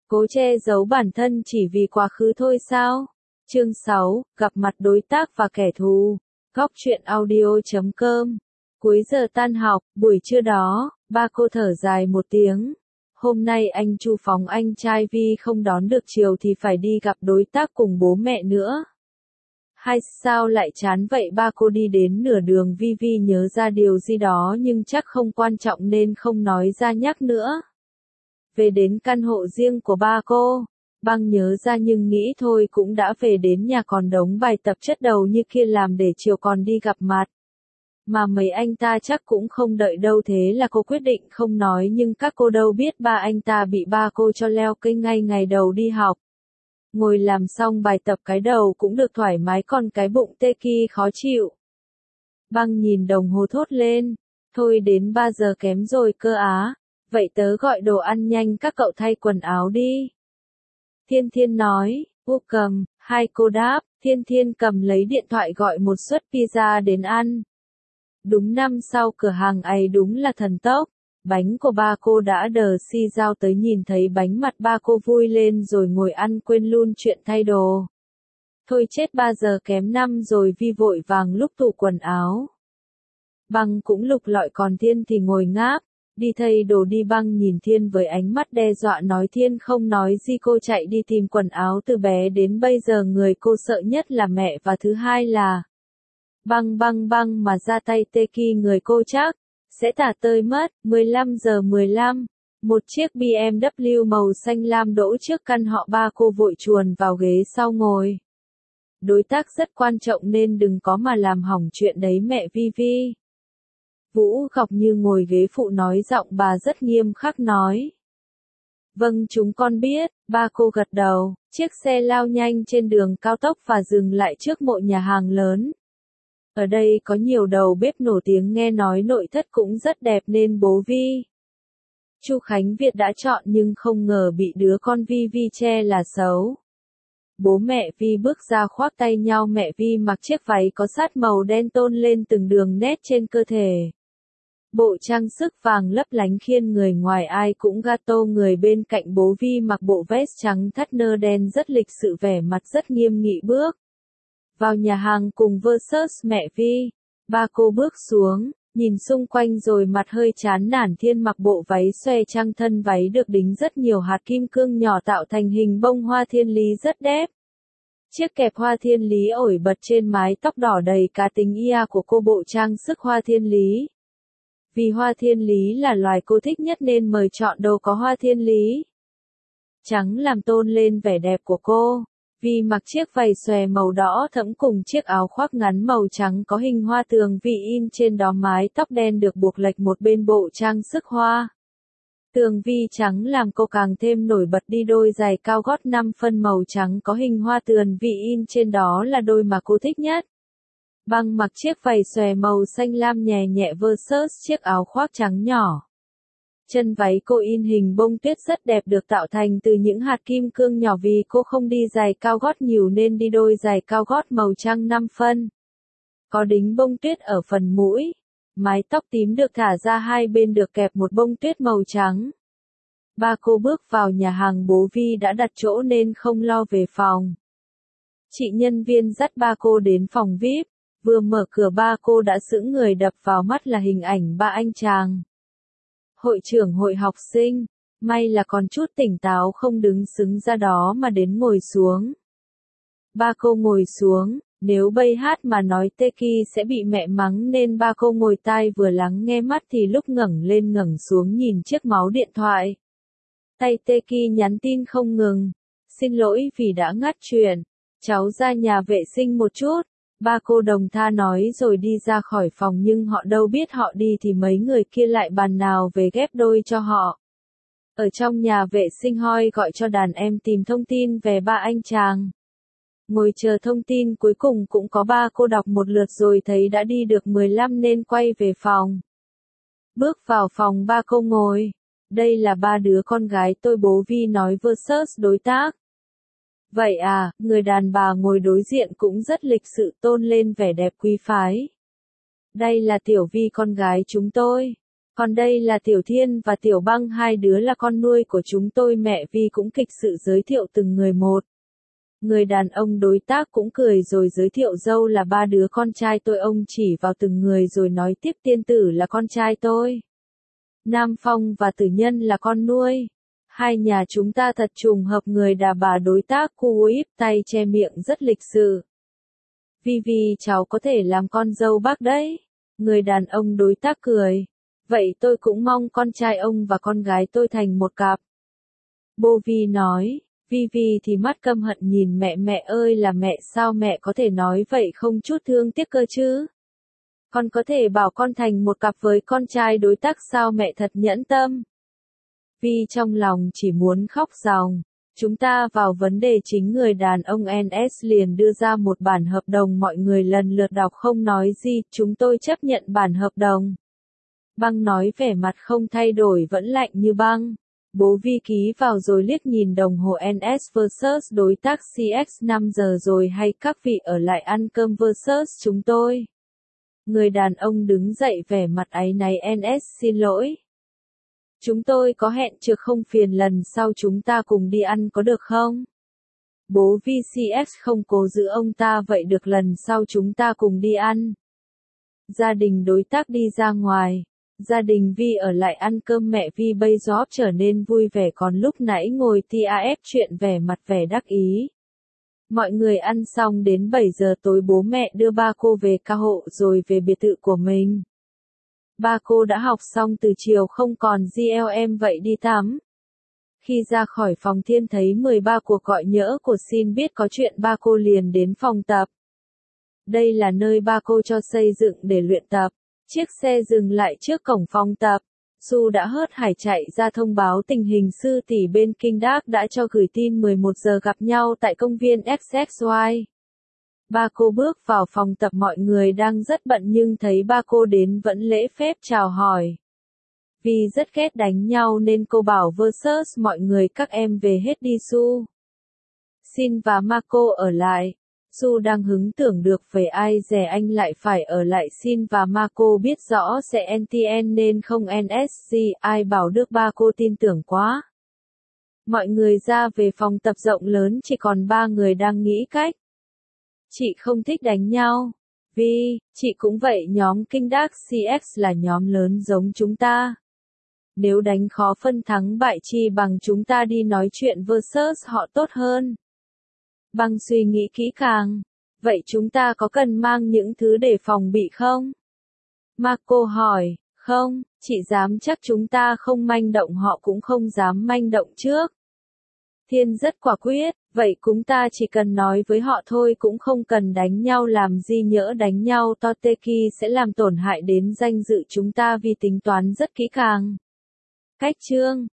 Cố che giấu bản thân chỉ vì quá khứ thôi sao? Chương 6, gặp mặt đối tác và kẻ thù. Góc truyện audio.com. Cuối giờ tan học, buổi trưa đó, ba cô thở dài một tiếng. Hôm nay anh Chu phóng anh trai Vi không đón được chiều thì phải đi gặp đối tác cùng bố mẹ nữa. Hay sao lại chán vậy? Ba cô đi đến nửa đường Vi nhớ ra điều gì đó nhưng chắc không quan trọng nên không nói ra nhắc nữa. Về đến căn hộ riêng của ba cô, Băng nhớ ra nhưng nghĩ thôi cũng đã về đến nhà còn đống bài tập chất đầu như kia làm để chiều còn đi gặp mặt. Mà mấy anh ta chắc cũng không đợi đâu, thế là cô quyết định không nói, nhưng các cô đâu biết ba anh ta bị ba cô cho leo cây ngay ngày đầu đi học. Ngồi làm xong bài tập cái đầu cũng được thoải mái còn cái bụng tê ki khó chịu. Băng nhìn đồng hồ thốt lên, thôi đến 3 giờ kém rồi cơ á, vậy tớ gọi đồ ăn nhanh các cậu thay quần áo đi. Thiên nói, cầm, hai cô đáp, Thiên cầm lấy điện thoại gọi một suất pizza đến ăn. Đúng năm sau cửa hàng ấy đúng là thần tốc, bánh của ba cô đã đờ si giao tới, nhìn thấy bánh mặt ba cô vui lên rồi ngồi ăn quên luôn chuyện thay đồ. Thôi chết, 3 giờ kém 5 rồi. Vi vội vàng lúc tủ quần áo. Băng cũng lục lọi còn Thiên thì ngồi ngáp, đi thay đồ đi. Băng nhìn Thiên với ánh mắt đe dọa nói Thiên không nói gì. Cô chạy đi tìm quần áo từ bé đến bây giờ người cô sợ nhất là mẹ và thứ hai là Băng mà ra tay tê ki người cô chắc sẽ tả tơi mất. 15 giờ 15, một chiếc BMW màu xanh lam đỗ trước căn họ. Ba cô vội chuồn vào ghế sau ngồi. Đối tác rất quan trọng nên đừng có mà làm hỏng chuyện đấy mẹ. Vi. Vũ Ngọc Như ngồi ghế phụ nói, giọng bà rất nghiêm khắc nói. Vâng chúng con biết, ba cô gật đầu. Chiếc xe lao nhanh trên đường cao tốc và dừng lại trước một nhà hàng lớn. Ở đây có nhiều đầu bếp nổi tiếng, nghe nói nội thất cũng rất đẹp nên bố Vi, Chu Khánh Việt đã chọn, nhưng không ngờ bị đứa con Vi che là xấu. Bố mẹ Vi bước ra khoác tay nhau. Mẹ Vi mặc chiếc váy có sát màu đen tôn lên từng đường nét trên cơ thể. Bộ trang sức vàng lấp lánh khiến người ngoài ai cũng gato. Người bên cạnh bố Vi mặc bộ vest trắng thắt nơ đen rất lịch sự, vẻ mặt rất nghiêm nghị bước vào nhà hàng cùng versus mẹ Vi. Ba cô bước xuống, nhìn xung quanh rồi mặt hơi chán nản. Thiên mặc bộ váy xòe trang, thân váy được đính rất nhiều hạt kim cương nhỏ tạo thành hình bông hoa thiên lý rất đẹp. Chiếc kẹp hoa thiên lý ổi bật trên mái tóc đỏ đầy cá tính của cô. Bộ trang sức hoa thiên lý. Vì hoa thiên lý là loài cô thích nhất nên mời chọn đồ có hoa thiên lý trắng làm tôn lên vẻ đẹp của cô. Vi mặc chiếc váy xòe màu đỏ thẫm cùng chiếc áo khoác ngắn màu trắng có hình hoa tường Vi in trên đó. Mái tóc đen được buộc lệch một bên bộ trang sức hoa tường Vi trắng làm cô càng thêm nổi bật. Đi đôi giày cao gót 5 phân màu trắng có hình hoa tường Vi in trên đó là đôi mà cô thích nhất. Băng mặc chiếc váy xòe màu xanh lam nhẹ versus chiếc áo khoác trắng nhỏ. Chân váy cô in hình bông tuyết rất đẹp, được tạo thành từ những hạt kim cương nhỏ. Vì cô không đi giày cao gót nhiều nên đi đôi giày cao gót màu trắng 5 phân. Có đính bông tuyết ở phần mũi. Mái tóc tím được thả ra hai bên được kẹp một bông tuyết màu trắng. Ba cô bước vào nhà hàng. Bố Vi đã đặt chỗ nên không lo về phòng. Chị nhân viên dắt ba cô đến phòng VIP. Vừa mở cửa ba cô đã sững người, đập vào mắt là hình ảnh ba anh chàng hội trưởng hội học sinh. May là còn chút tỉnh táo, không đứng sững ra đó mà đến ngồi xuống. Ba cô ngồi xuống, nếu bây hát mà nói tê ki sẽ bị mẹ mắng nên ba cô ngồi tai vừa lắng nghe mắt thì lúc ngẩng lên ngẩng xuống nhìn chiếc máu điện thoại. Tay tê ki nhắn tin không ngừng. Xin lỗi vì đã ngắt chuyện. Cháu ra nhà vệ sinh một chút. Ba cô đồng tha nói rồi đi ra khỏi phòng, nhưng họ đâu biết họ đi thì mấy người kia lại bàn nào về ghép đôi cho họ. Ở trong nhà vệ sinh Hoi gọi cho đàn em tìm thông tin về ba anh chàng. Ngồi chờ thông tin cuối cùng cũng có. Ba cô đọc một lượt rồi thấy đã đi được 15 nên quay về phòng. Bước vào phòng ba cô ngồi. Đây là ba đứa con gái tôi, bố Vi nói versus đối tác. Vậy à, người đàn bà ngồi đối diện cũng rất lịch sự, tôn lên vẻ đẹp quý phái. Đây là Tiểu Vi con gái chúng tôi. Còn đây là Tiểu Thiên và Tiểu Băng, hai đứa là con nuôi của chúng tôi. Mẹ Vi cũng kịch sự giới thiệu từng người một. Người đàn ông đối tác cũng cười rồi giới thiệu dâu là ba đứa con trai tôi. Ông chỉ vào từng người rồi nói tiếp, Tiên Tử là con trai tôi. Nam Phong và Tử Nhân là con nuôi. Hai nhà chúng ta thật trùng hợp. Người đàn bà đối tác cu íp tay che miệng rất lịch sự. Vi, cháu có thể làm con dâu bác đấy. Người đàn ông đối tác cười. Vậy tôi cũng mong con trai ông và con gái tôi thành một cặp. Bô Vi nói. Vi thì mắt căm hận nhìn mẹ. Mẹ ơi là mẹ, sao mẹ có thể nói vậy không chút thương tiếc cơ chứ? Con có thể bảo con thành một cặp với con trai đối tác sao? Mẹ thật nhẫn tâm. Vi trong lòng chỉ muốn khóc ròng. Chúng ta vào vấn đề chính. Người đàn ông NS liền đưa ra một bản hợp đồng. Mọi người lần lượt đọc không nói gì. Chúng tôi chấp nhận bản hợp đồng. Băng nói vẻ mặt không thay đổi, vẫn lạnh như băng. Bố Vi ký vào rồi liếc nhìn đồng hồ. NS vs đối tác CX 5 giờ rồi hay các vị ở lại ăn cơm vs chúng tôi? Người đàn ông đứng dậy vẻ mặt áy náy. NS xin lỗi. Chúng tôi có hẹn trước, không phiền lần sau chúng ta cùng đi ăn có được không? Bố Vi CX không cố giữ ông ta, vậy được, lần sau chúng ta cùng đi ăn. Gia đình đối tác đi ra ngoài. Gia đình Vi ở lại ăn cơm. Mẹ Vi bây giờ trở nên vui vẻ, còn lúc nãy ngồi TAF chuyện vẻ mặt vẻ đắc ý. Mọi người ăn xong đến 7 giờ tối bố mẹ đưa ba cô về ca hộ rồi về biệt thự của mình. Ba cô đã học xong từ chiều không còn GLM vậy đi tắm. Khi ra khỏi phòng Thiên thấy 13 cuộc gọi nhỡ của xin biết có chuyện, ba cô liền đến phòng tập. Đây là nơi ba cô cho xây dựng để luyện tập. Chiếc xe dừng lại trước cổng phòng tập. Su đã hớt hải chạy ra thông báo tình hình. Sư tỷ bên Kinh Đác đã cho gửi tin 11 giờ gặp nhau tại công viên XXY. Ba cô bước vào phòng tập, mọi người đang rất bận nhưng thấy ba cô đến vẫn lễ phép chào hỏi. Vì rất ghét đánh nhau nên cô bảo versus mọi người các em về hết đi Su. Xin và Marco ở lại. Su đang hứng tưởng được về ai dè anh lại phải ở lại. Xin và Marco biết rõ sẽ NTN nên không NSG, ai bảo được, ba cô tin tưởng quá. Mọi người ra về phòng tập rộng lớn, chỉ còn ba người đang nghĩ cách. Chị không thích đánh nhau. Vi, chị cũng vậy. Nhóm Kinh Đác CX là nhóm lớn giống chúng ta. Nếu đánh khó phân thắng bại chi bằng chúng ta đi nói chuyện versus họ tốt hơn. Băng suy nghĩ kỹ càng. Vậy chúng ta có cần mang những thứ để phòng bị không? Marco hỏi. Không, chị dám chắc chúng ta không manh động, họ cũng không dám manh động trước. Thiên rất quả quyết. Vậy chúng ta chỉ cần nói với họ thôi, cũng không cần đánh nhau làm gì, nhỡ đánh nhau Toteki sẽ làm tổn hại đến danh dự chúng ta. Vì tính toán rất kỹ càng. Cách chương